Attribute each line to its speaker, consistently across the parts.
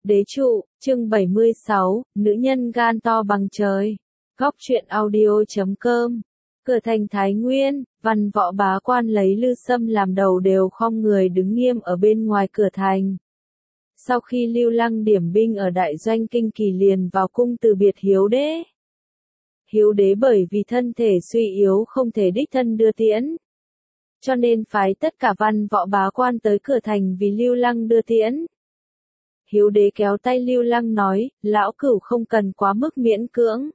Speaker 1: Đế trụ, chương 76, nữ nhân gan to bằng trời. Góc truyện audio.com. Cửa thành Thái Nguyên, văn võ bá quan lấy Lư Sâm làm đầu đều khom người đứng nghiêm ở bên ngoài cửa thành. Sau khi Lưu Lăng điểm binh ở đại doanh Kinh Kỳ liền vào cung từ biệt Hiếu Đế. Hiếu Đế bởi vì thân thể suy yếu không thể đích thân đưa tiễn, cho nên phái tất cả văn võ bá quan tới cửa thành vì Lưu Lăng đưa tiễn. Hiếu Đế kéo tay Lưu Lăng nói, lão cửu không cần quá mức miễn cưỡng.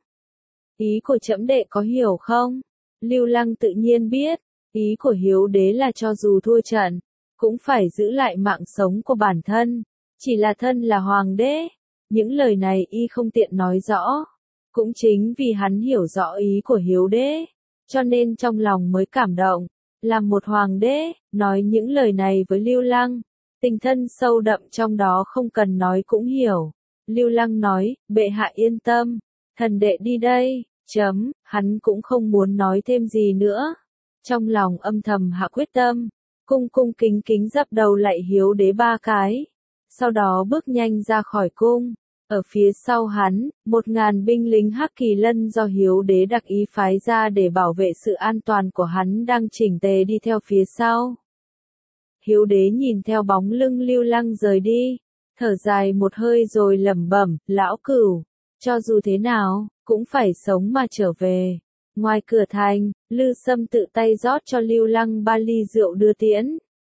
Speaker 1: Ý của trẫm đệ có hiểu không? Lưu Lăng tự nhiên biết, ý của Hiếu Đế là cho dù thua trận, cũng phải giữ lại mạng sống của bản thân, chỉ là thân là hoàng đế. Những lời này y không tiện nói rõ, cũng chính vì hắn hiểu rõ ý của Hiếu Đế, cho nên trong lòng mới cảm động, làm một hoàng đế, nói những lời này với Lưu Lăng. Tình thân sâu đậm trong đó không cần nói cũng hiểu. Lưu Lăng nói, bệ hạ yên tâm, thần đệ đi đây, hắn cũng không muốn nói thêm gì nữa. Trong lòng âm thầm hạ quyết tâm, cung kính kính dập đầu lạy Hiếu Đế 3 cái. Sau đó bước nhanh ra khỏi cung. Ở phía sau hắn, 1000 binh lính Hắc Kỳ Lân do Hiếu Đế đặc ý phái ra để bảo vệ sự an toàn của hắn đang chỉnh tề đi theo phía sau. Hiếu Đế nhìn theo bóng lưng Lưu Lăng rời đi, thở dài một hơi rồi lẩm bẩm, lão cửu, cho dù thế nào, cũng phải sống mà trở về. Ngoài cửa thành, Lư Sâm tự tay rót cho Lưu Lăng 3 ly rượu đưa tiễn.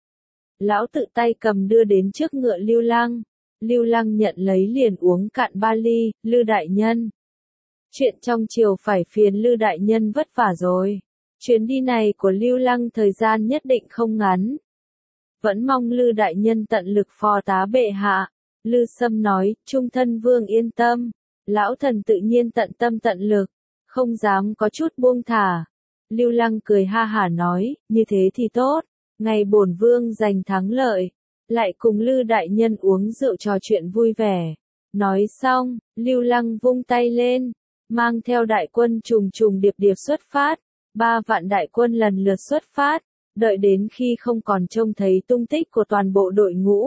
Speaker 1: Lão tự tay cầm đưa đến trước ngựa Lưu Lăng. Lưu Lăng nhận lấy liền uống cạn 3 ly, Lư đại nhân. Chuyện trong triều phải phiền Lư đại nhân vất vả rồi. Chuyến đi này của Lưu Lăng thời gian nhất định không ngắn. Vẫn mong Lư đại nhân tận lực phò tá bệ hạ. Lư Sâm nói, trung thân vương yên tâm. Lão thần tự nhiên tận tâm tận lực, không dám có chút buông thả. Lưu Lăng cười ha hả nói, như thế thì tốt. Ngày bổn vương giành thắng lợi, lại cùng Lư đại nhân uống rượu trò chuyện vui vẻ. Nói xong, Lưu Lăng vung tay lên, mang theo đại quân trùng trùng điệp điệp xuất phát. 3 vạn đại quân lần lượt xuất phát. Đợi đến khi không còn trông thấy tung tích của toàn bộ đội ngũ,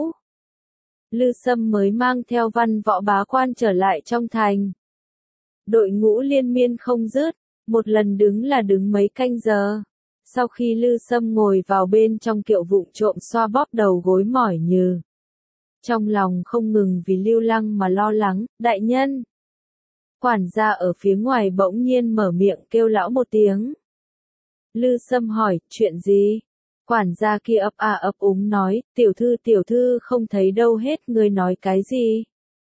Speaker 1: Lư Sâm mới mang theo văn võ bá quan trở lại trong thành. Đội ngũ liên miên không dứt, một lần đứng là đứng mấy canh giờ. Sau khi Lư Sâm ngồi vào bên trong kiệu vụng trộm xoa bóp đầu gối mỏi nhừ. Trong lòng không ngừng vì Lưu Lăng mà lo lắng, đại nhân. Quản gia ở phía ngoài bỗng nhiên mở miệng kêu lão một tiếng. Lư Sâm hỏi, chuyện gì? Quản gia kia ấp úng nói, tiểu thư không thấy đâu hết, ngươi nói cái gì?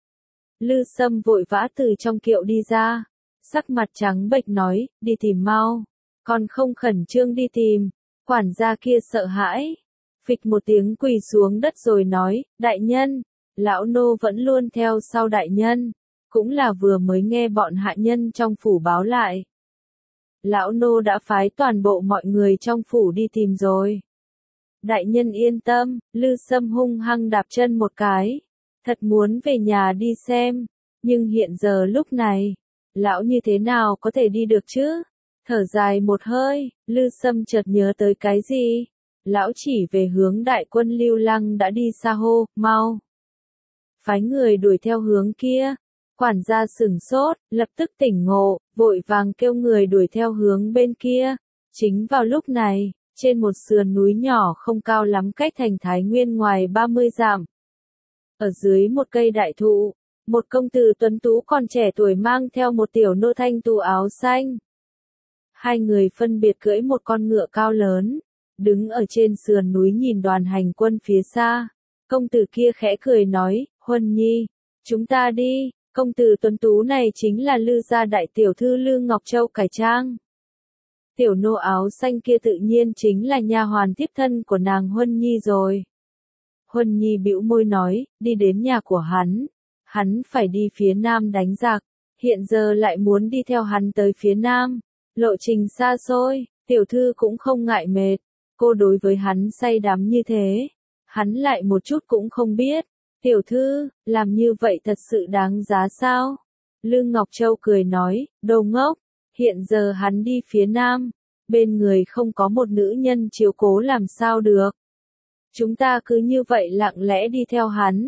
Speaker 1: Lư Sâm vội vã từ trong kiệu đi ra, sắc mặt trắng bệch nói, đi tìm mau, còn không khẩn trương đi tìm. Quản gia kia sợ hãi, phịch một tiếng quỳ xuống đất rồi nói, đại nhân, lão nô vẫn luôn theo sau đại nhân, cũng là vừa mới nghe bọn hạ nhân trong phủ báo lại. Lão nô đã phái toàn bộ mọi người trong phủ đi tìm rồi. Đại nhân yên tâm, Lư Sâm hung hăng đạp chân một cái. Thật muốn về nhà đi xem, nhưng hiện giờ lúc này, lão như thế nào có thể đi được chứ? Thở dài một hơi, Lư Sâm chợt nhớ tới cái gì? Lão chỉ về hướng đại quân Lưu Lăng đã đi xa hô, mau. Phái người đuổi theo hướng kia. Quản gia sửng sốt, lập tức tỉnh ngộ, vội vàng kêu người đuổi theo hướng bên kia. Chính vào lúc này, trên một sườn núi nhỏ không cao lắm cách thành Thái Nguyên ngoài 30 dặm. Ở dưới một cây đại thụ, một công tử tuấn tú còn trẻ tuổi mang theo một tiểu nô thanh tú áo xanh. Hai người phân biệt cưỡi một con ngựa cao lớn, đứng ở trên sườn núi nhìn đoàn hành quân phía xa. Công tử kia khẽ cười nói, Huân Nhi, chúng ta đi. Công tử tuấn tú này chính là Lư gia đại tiểu thư Lư Ngọc Châu cải trang. Tiểu nô áo xanh kia tự nhiên chính là nha hoàn tiếp thân của nàng Huân Nhi rồi. Huân Nhi bĩu môi nói, đi đến nhà của hắn phải đi phía nam đánh giặc, hiện giờ lại muốn đi theo hắn tới phía nam, lộ trình xa xôi, tiểu thư cũng không ngại mệt, cô đối với hắn say đắm như thế, hắn lại một chút cũng không biết. Tiểu thư, làm như vậy thật sự đáng giá sao? Lư Ngọc Châu cười nói, đồ ngốc, hiện giờ hắn đi phía nam, bên người không có một nữ nhân chiếu cố làm sao được. Chúng ta cứ như vậy lặng lẽ đi theo hắn,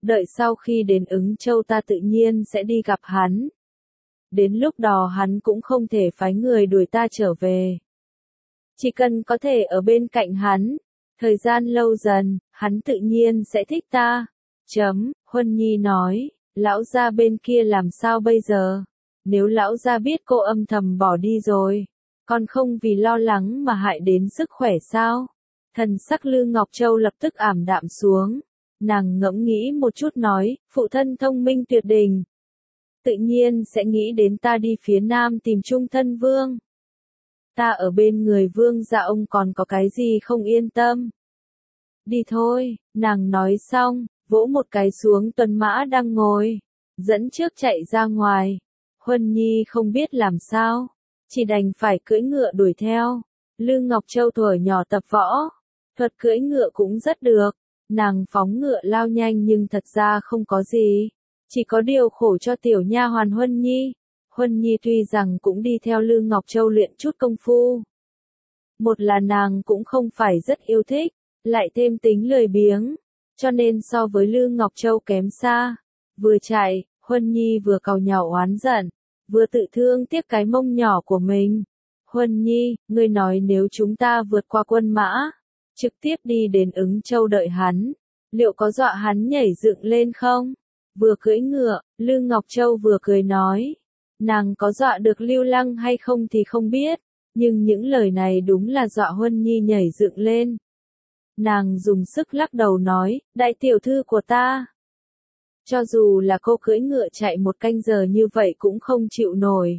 Speaker 1: Đợi sau khi đến Ứng Châu ta tự nhiên sẽ đi gặp hắn. Đến lúc đó hắn cũng không thể phái người đuổi ta trở về. Chỉ cần có thể ở bên cạnh hắn, thời gian lâu dần, hắn tự nhiên sẽ thích ta. Huân Nhi nói, lão gia bên kia làm sao bây giờ? Nếu lão gia biết cô âm thầm bỏ đi rồi, còn không vì lo lắng mà hại đến sức khỏe sao? Thần sắc Lư Ngọc Châu lập tức ảm đạm xuống. Nàng ngẫm nghĩ một chút nói, phụ thân thông minh tuyệt đỉnh. Tự nhiên sẽ nghĩ đến ta đi phía nam tìm Trung Thân Vương. Ta ở bên người Vương gia ông còn có cái gì không yên tâm. Đi thôi, nàng nói xong, vỗ một cái xuống tuần mã đang ngồi, dẫn trước chạy ra ngoài. Huân Nhi không biết làm sao, chỉ đành phải cưỡi ngựa đuổi theo. Lư Ngọc Châu thuở nhỏ tập võ, thuật cưỡi ngựa cũng rất được. Nàng phóng ngựa lao nhanh nhưng thật ra không có gì, chỉ có điều khổ cho tiểu nha hoàn Huân Nhi. Huân Nhi tuy rằng cũng đi theo Lư Ngọc Châu luyện chút công phu. Một là nàng cũng không phải rất yêu thích, lại thêm tính lười biếng, cho nên so với Lư Ngọc Châu kém xa. Vừa chạy, Huân Nhi vừa càu nhàu oán giận, vừa tự thương tiếc cái mông nhỏ của mình. Huân Nhi, ngươi nói nếu chúng ta vượt qua quân mã, trực tiếp đi đến Ứng Châu đợi hắn, liệu có dọa hắn nhảy dựng lên không? Vừa cưỡi ngựa, Lư Ngọc Châu vừa cười nói, nàng có dọa được Lưu Lăng hay không thì không biết, nhưng những lời này đúng là dọa Huân Nhi nhảy dựng lên. Nàng dùng sức lắc đầu nói, đại tiểu thư của ta. Cho dù là cô cưỡi ngựa chạy một canh giờ như vậy cũng không chịu nổi.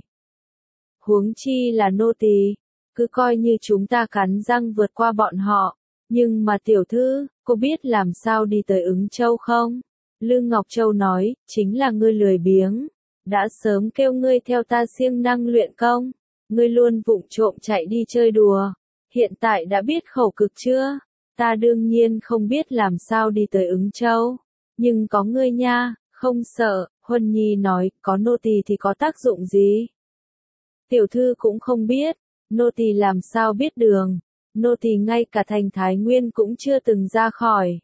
Speaker 1: Huống chi là nô tỳ, cứ coi như chúng ta cắn răng vượt qua bọn họ. Nhưng mà tiểu thư, cô biết làm sao đi tới Ứng Châu không? Lư Ngọc Châu nói, chính là ngươi lười biếng. Đã sớm kêu ngươi theo ta siêng năng luyện công. Ngươi luôn vụng trộm chạy đi chơi đùa. Hiện tại đã biết khẩu cực chưa? Ta đương nhiên không biết làm sao đi tới Ứng Châu. Nhưng có ngươi nha, không sợ. Huân Nhi nói, có nô tỳ thì có tác dụng gì? Tiểu thư cũng không biết. Nô tỳ làm sao biết đường? Nô tỳ ngay cả thành Thái Nguyên cũng chưa từng ra khỏi.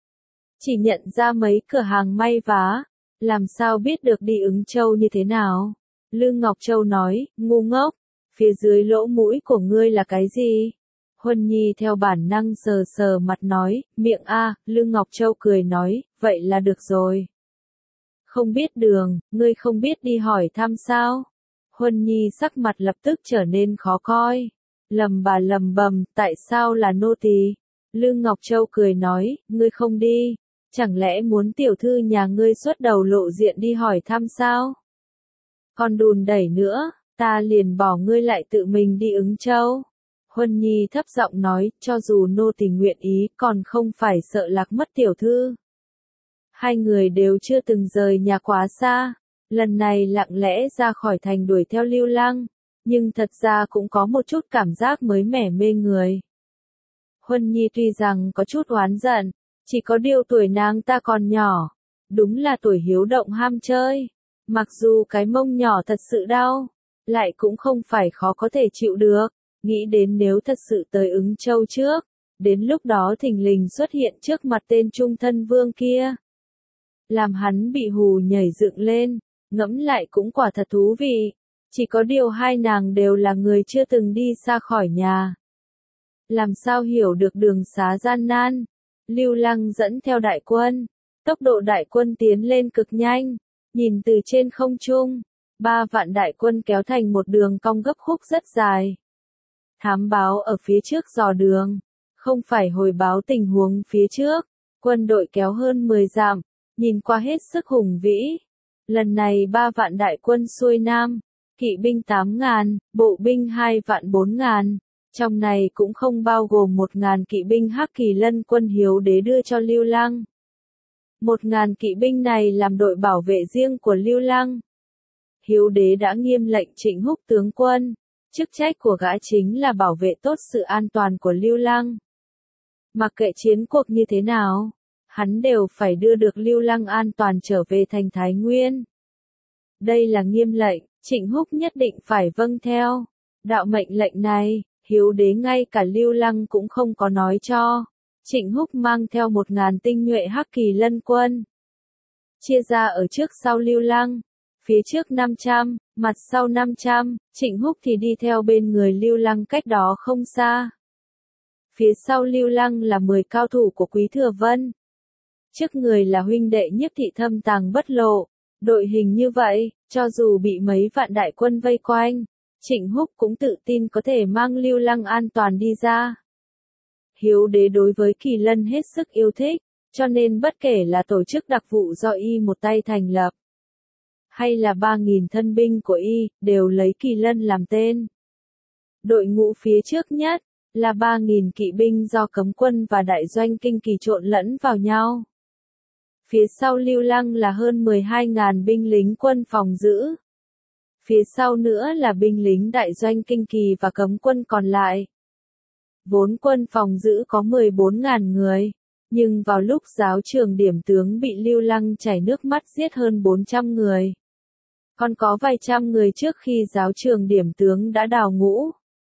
Speaker 1: Chỉ nhận ra mấy cửa hàng may vá, làm sao biết được đi Ứng Châu như thế nào? Lư Ngọc Châu nói, ngu ngốc, phía dưới lỗ mũi của ngươi là cái gì? Huân Nhi theo bản năng sờ sờ mặt nói, miệng a. Lư Ngọc Châu cười nói, vậy là được rồi. Không biết đường, ngươi không biết đi hỏi thăm sao? Huân Nhi sắc mặt lập tức trở nên khó coi. Lầm bà lầm bầm, tại sao là nô tỳ? Lư Ngọc Châu cười nói, ngươi không đi, chẳng lẽ muốn tiểu thư nhà ngươi xuất đầu lộ diện đi hỏi thăm sao? Còn đùn đẩy nữa, ta liền bỏ ngươi lại tự mình đi Ứng Châu. Huân Nhi thấp giọng nói, cho dù nô tỳ nguyện ý, còn không phải sợ lạc mất tiểu thư. Hai người đều chưa từng rời nhà quá xa, lần này lặng lẽ ra khỏi thành đuổi theo Lưu Lăng. Nhưng thật ra cũng có một chút cảm giác mới mẻ mê người. Huân Nhi tuy rằng có chút oán giận, chỉ có điều tuổi nàng ta còn nhỏ, đúng là tuổi hiếu động ham chơi. Mặc dù cái mông nhỏ thật sự đau, lại cũng không phải khó có thể chịu được. Nghĩ đến nếu thật sự tới Ứng Châu trước, đến lúc đó thình lình xuất hiện trước mặt tên Trung Thân Vương kia. Làm hắn bị hù nhảy dựng lên, ngẫm lại cũng quả thật thú vị. Chỉ có điều hai nàng đều là người chưa từng đi xa khỏi nhà. Làm sao hiểu được đường xá gian nan? Lưu Lăng dẫn theo đại quân. Tốc độ đại quân tiến lên cực nhanh. Nhìn từ trên không trung, 3 vạn đại quân kéo thành một đường cong gấp khúc rất dài. Thám báo ở phía trước dò đường. Không phải hồi báo tình huống phía trước. Quân đội kéo hơn 10 dặm. Nhìn qua hết sức hùng vĩ. Lần này 3 vạn đại quân xuôi nam. Kỵ binh 8.000, bộ binh 2 vạn 4.000, trong này cũng không bao gồm 1.000 kỵ binh Hắc Kỳ Lân quân Hiếu Đế đưa cho Lưu Lăng. 1.000 kỵ binh này làm đội bảo vệ riêng của Lưu Lăng. Hiếu Đế đã nghiêm lệnh Trịnh Húc tướng quân, chức trách của gã chính là bảo vệ tốt sự an toàn của Lưu Lăng. Mặc kệ chiến cuộc như thế nào, hắn đều phải đưa được Lưu Lăng an toàn trở về thành Thái Nguyên. Đây là nghiêm lệnh. Trịnh Húc nhất định phải vâng theo. Đạo mệnh lệnh này, Hiếu Đế ngay cả Lưu Lăng cũng không có nói cho. Trịnh Húc mang theo 1.000 tinh nhuệ Hắc Kỳ Lân quân. chia ra ở trước sau Lưu Lăng. Phía trước 500, mặt sau 500, Trịnh Húc thì đi theo bên người Lưu Lăng cách đó không xa. Phía sau Lưu Lăng là 10 cao thủ của Quý Thừa Vân. Trước người là huynh đệ Nhiếp Thị thâm tàng bất lộ. Đội hình như vậy, cho dù bị mấy vạn đại quân vây quanh, Trịnh Húc cũng tự tin có thể mang Lưu Lăng an toàn đi ra. Hiếu đế đối với Kỳ Lân hết sức yêu thích, cho nên bất kể là tổ chức đặc vụ do y một tay thành lập, hay là 3.000 thân binh của y, đều lấy Kỳ Lân làm tên. Đội ngũ phía trước nhất, là 3.000 kỵ binh do cấm quân và đại doanh Kinh Kỳ trộn lẫn vào nhau. Phía sau Lưu Lăng là hơn 12.000 binh lính quân phòng giữ. Phía sau nữa là binh lính đại doanh Kinh Kỳ và cấm quân còn lại. Vốn quân phòng giữ có 14.000 người, nhưng vào lúc giáo trường điểm tướng bị Lưu Lăng chảy nước mắt giết hơn 400 người. Còn có vài trăm người trước khi giáo trường điểm tướng đã đào ngũ.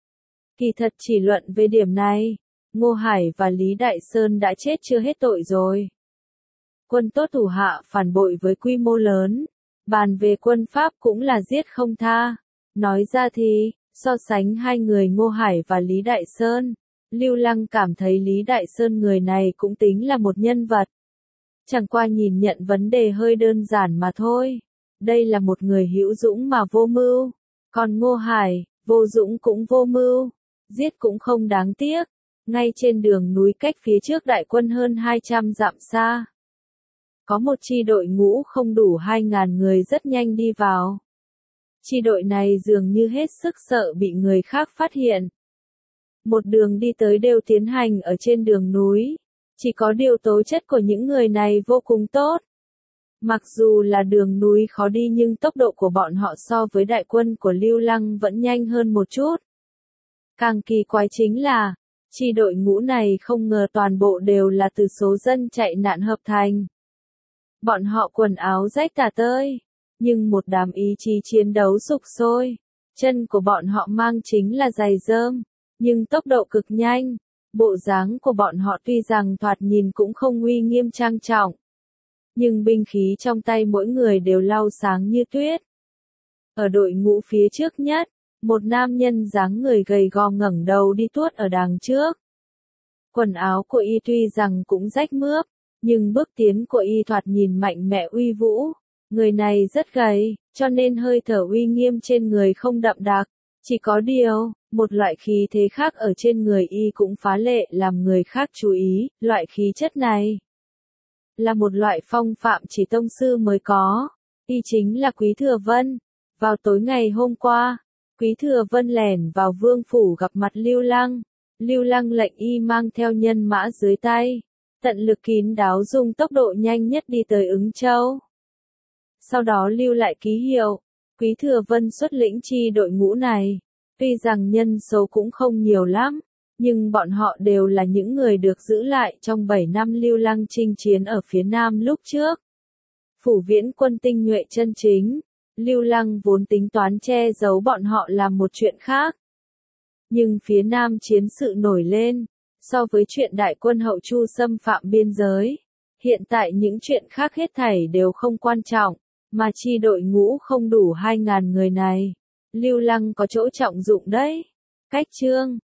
Speaker 1: Kỳ thật chỉ luận về điểm này, Ngô Hải và Lý Đại Sơn đã chết chưa hết tội rồi. Quân tốt thủ hạ phản bội với quy mô lớn, bàn về quân Pháp cũng là giết không tha. Nói ra thì, so sánh hai người Ngô Hải và Lý Đại Sơn, Lưu Lăng cảm thấy Lý Đại Sơn người này cũng tính là một nhân vật. Chẳng qua nhìn nhận vấn đề hơi đơn giản mà thôi. Đây là một người hữu dũng mà vô mưu. Còn Ngô Hải, vô dũng cũng vô mưu. Giết cũng không đáng tiếc. Ngay trên đường núi cách phía trước đại quân hơn 200 dặm xa. Có một chi đội ngũ không đủ 2.000 người rất nhanh đi vào. Chi đội này dường như hết sức sợ bị người khác phát hiện. Một đường đi tới đều tiến hành ở trên đường núi. Chỉ có điều tố chất của những người này vô cùng tốt. Mặc dù là đường núi khó đi nhưng tốc độ của bọn họ so với đại quân của Lưu Lăng vẫn nhanh hơn một chút. Càng kỳ quái chính là, chi đội ngũ này không ngờ toàn bộ đều là từ số dân chạy nạn hợp thành. Bọn họ quần áo rách tả tơi, nhưng một đám ý chí chiến đấu sục sôi. Chân của bọn họ mang chính là giày rơm, nhưng tốc độ cực nhanh. Bộ dáng của bọn họ tuy rằng thoạt nhìn cũng không uy nghiêm trang trọng, nhưng binh khí trong tay mỗi người đều lau sáng như tuyết. Ở đội ngũ phía trước nhất, một nam nhân dáng người gầy gò ngẩng đầu đi tuốt ở đằng trước. Quần áo của y tuy rằng cũng rách mướp, nhưng bước tiến của y thoạt nhìn mạnh mẽ uy vũ. Người này rất gầy, cho nên hơi thở uy nghiêm trên người không đậm đặc. Chỉ có điều, một loại khí thế khác ở trên người y cũng phá lệ làm người khác chú ý. Loại khí chất này là một loại phong phạm chỉ tông sư mới có. Y chính là Quý Thừa Vân. Vào tối ngày hôm qua, Quý Thừa Vân lẻn vào vương phủ gặp mặt Lưu Lăng. Lưu Lăng lệnh y mang theo nhân mã dưới tay, tận lực kín đáo dùng tốc độ nhanh nhất đi tới Ứng Châu. Sau đó lưu lại ký hiệu. Quý Thừa Vân xuất lĩnh chi đội ngũ này. Tuy rằng nhân số cũng không nhiều lắm, nhưng bọn họ đều là những người được giữ lại trong 7 năm Lưu Lăng chinh chiến ở phía Nam lúc trước. Phủ Viễn quân tinh nhuệ chân chính, Lưu Lăng vốn tính toán che giấu bọn họ làm một chuyện khác. Nhưng phía Nam chiến sự nổi lên, so với chuyện đại quân Hậu Chu xâm phạm biên giới, hiện tại những chuyện khác hết thảy đều không quan trọng, mà chi đội ngũ không đủ 2.000 người này. Lưu Lăng có chỗ trọng dụng đấy. Cách chương